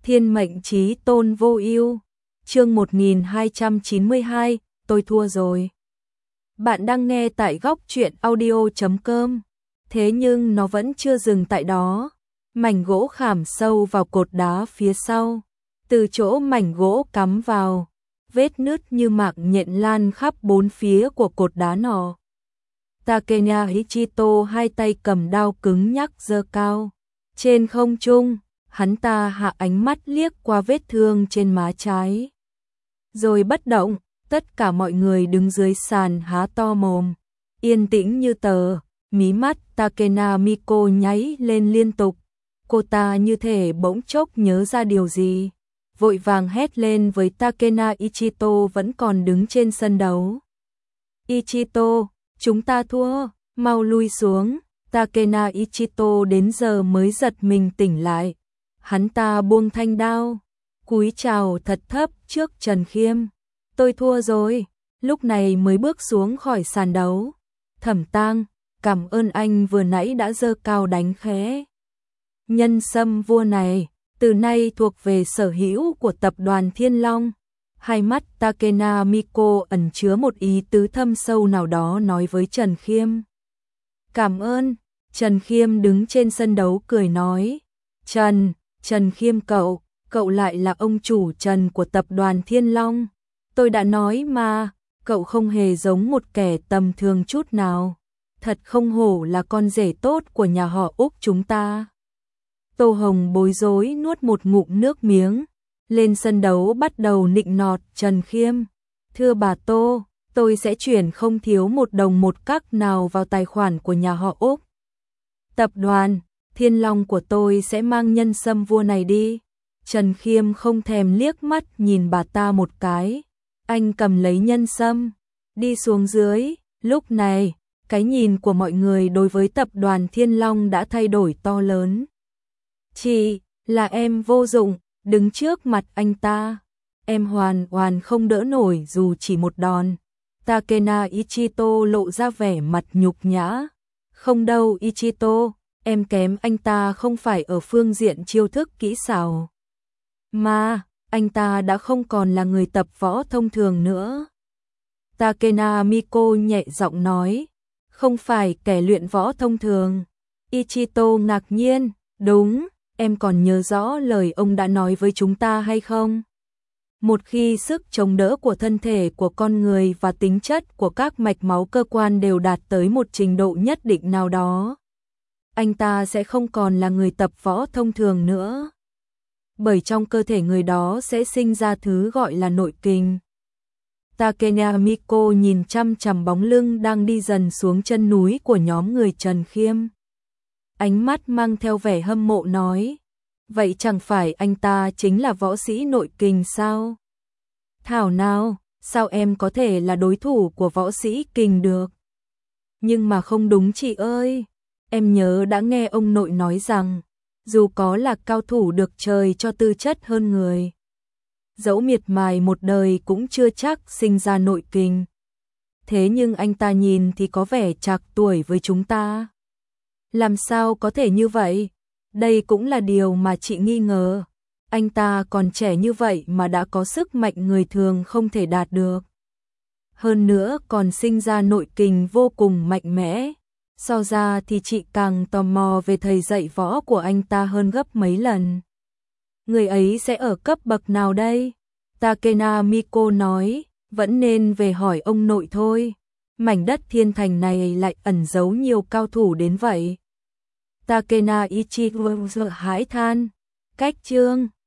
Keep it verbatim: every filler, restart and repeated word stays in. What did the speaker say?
Thiên mệnh chí tôn vô ưu. Chương một nghìn hai trăm chín mươi hai, tôi thua rồi. Bạn đang nghe tại góc truyện audio chấm com. Thế nhưng nó vẫn chưa dừng tại đó. Mảnh gỗ khảm sâu vào cột đá phía sau. Từ chỗ mảnh gỗ cắm vào, vết nứt như mạng nhện lan khắp bốn phía của cột đá nọ. Takenya Ichito hai tay cầm đao cứng nhắc giơ cao. Trên không trung, hắn ta hạ ánh mắt liếc qua vết thương trên má trái. Rồi bất động, tất cả mọi người đứng dưới sàn há to mồm. Yên tĩnh như tờ, mí mắt Takena Miko nháy lên liên tục. Cô ta như thể bỗng chốc nhớ ra điều gì. Vội vàng hét lên với Takena Ichito vẫn còn đứng trên sân đấu. Ichito, chúng ta thua, mau lui xuống. Takena Ichito đến giờ mới giật mình tỉnh lại. Hắn ta buông thanh đao, cúi chào thật thấp trước Trần Khiêm. Tôi thua rồi, lúc này mới bước xuống khỏi sàn đấu. Thẩm Tang, cảm ơn anh vừa nãy đã giơ cao đánh khẽ. Nhân sâm vua này, từ nay thuộc về sở hữu của tập đoàn Thiên Long. Hai mắt Takena Miko ẩn chứa một ý tứ thâm sâu nào đó nói với Trần Khiêm. Cảm ơn, Trần Khiêm đứng trên sân đấu cười nói. Trần, Trần Khiêm cậu, cậu lại là ông chủ Trần của tập đoàn Thiên Long. Tôi đã nói mà, cậu không hề giống một kẻ tầm thường chút nào. Thật không hổ là con rể tốt của nhà họ Úc chúng ta. Tô Hồng bối rối nuốt một ngụm nước miếng, lên sân đấu bắt đầu nịnh nọt Trần Khiêm. Thưa bà Tô, tôi sẽ chuyển không thiếu một đồng một cắc nào vào tài khoản của nhà họ Úc. Tập đoàn Thiên Long của tôi sẽ mang nhân sâm vua này đi. Trần Khiêm không thèm liếc mắt nhìn bà ta một cái. Anh cầm lấy nhân sâm, đi xuống dưới. Lúc này, cái nhìn của mọi người đối với tập đoàn Thiên Long đã thay đổi to lớn. Chị, là em vô dụng, đứng trước mặt anh ta. Em hoàn hoàn không đỡ nổi dù chỉ một đòn. Takena Ichito lộ ra vẻ mặt nhục nhã. Không đâu Ichito, em kém anh ta không phải ở phương diện chiêu thức kỹ xảo. Mà, anh ta đã không còn là người tập võ thông thường nữa. Takena Miko nhẹ giọng nói. Không phải kẻ luyện võ thông thường. Ichito ngạc nhiên, đúng, em còn nhớ rõ lời ông đã nói với chúng ta hay không? Một khi sức chống đỡ của thân thể của con người và tính chất của các mạch máu cơ quan đều đạt tới một trình độ nhất định nào đó, anh ta sẽ không còn là người tập võ thông thường nữa. Bởi trong cơ thể người đó sẽ sinh ra thứ gọi là nội kình. Takena Miko nhìn chăm chằm bóng lưng đang đi dần xuống chân núi của nhóm người Trần Khiêm. Ánh mắt mang theo vẻ hâm mộ nói. Vậy chẳng phải anh ta chính là võ sĩ nội kình sao? Thảo nào, sao em có thể là đối thủ của võ sĩ kình được? Nhưng mà không đúng chị ơi. Em nhớ đã nghe ông nội nói rằng, dù có là cao thủ được trời cho tư chất hơn người, dẫu miệt mài một đời cũng chưa chắc sinh ra nội kình. Thế nhưng anh ta nhìn thì có vẻ trạc tuổi với chúng ta. Làm sao có thể như vậy? Đây cũng là điều mà chị nghi ngờ. Anh ta còn trẻ như vậy mà đã có sức mạnh người thường không thể đạt được. Hơn nữa còn sinh ra nội kình vô cùng mạnh mẽ. So ra thì chị càng tò mò về thầy dạy võ của anh ta hơn gấp mấy lần. Người ấy sẽ ở cấp bậc nào đây? Takena Miko nói, vẫn nên về hỏi ông nội thôi. Mảnh đất thiên thành này lại ẩn giấu nhiều cao thủ đến vậy. Takena Ichiro hãi than. Cách chương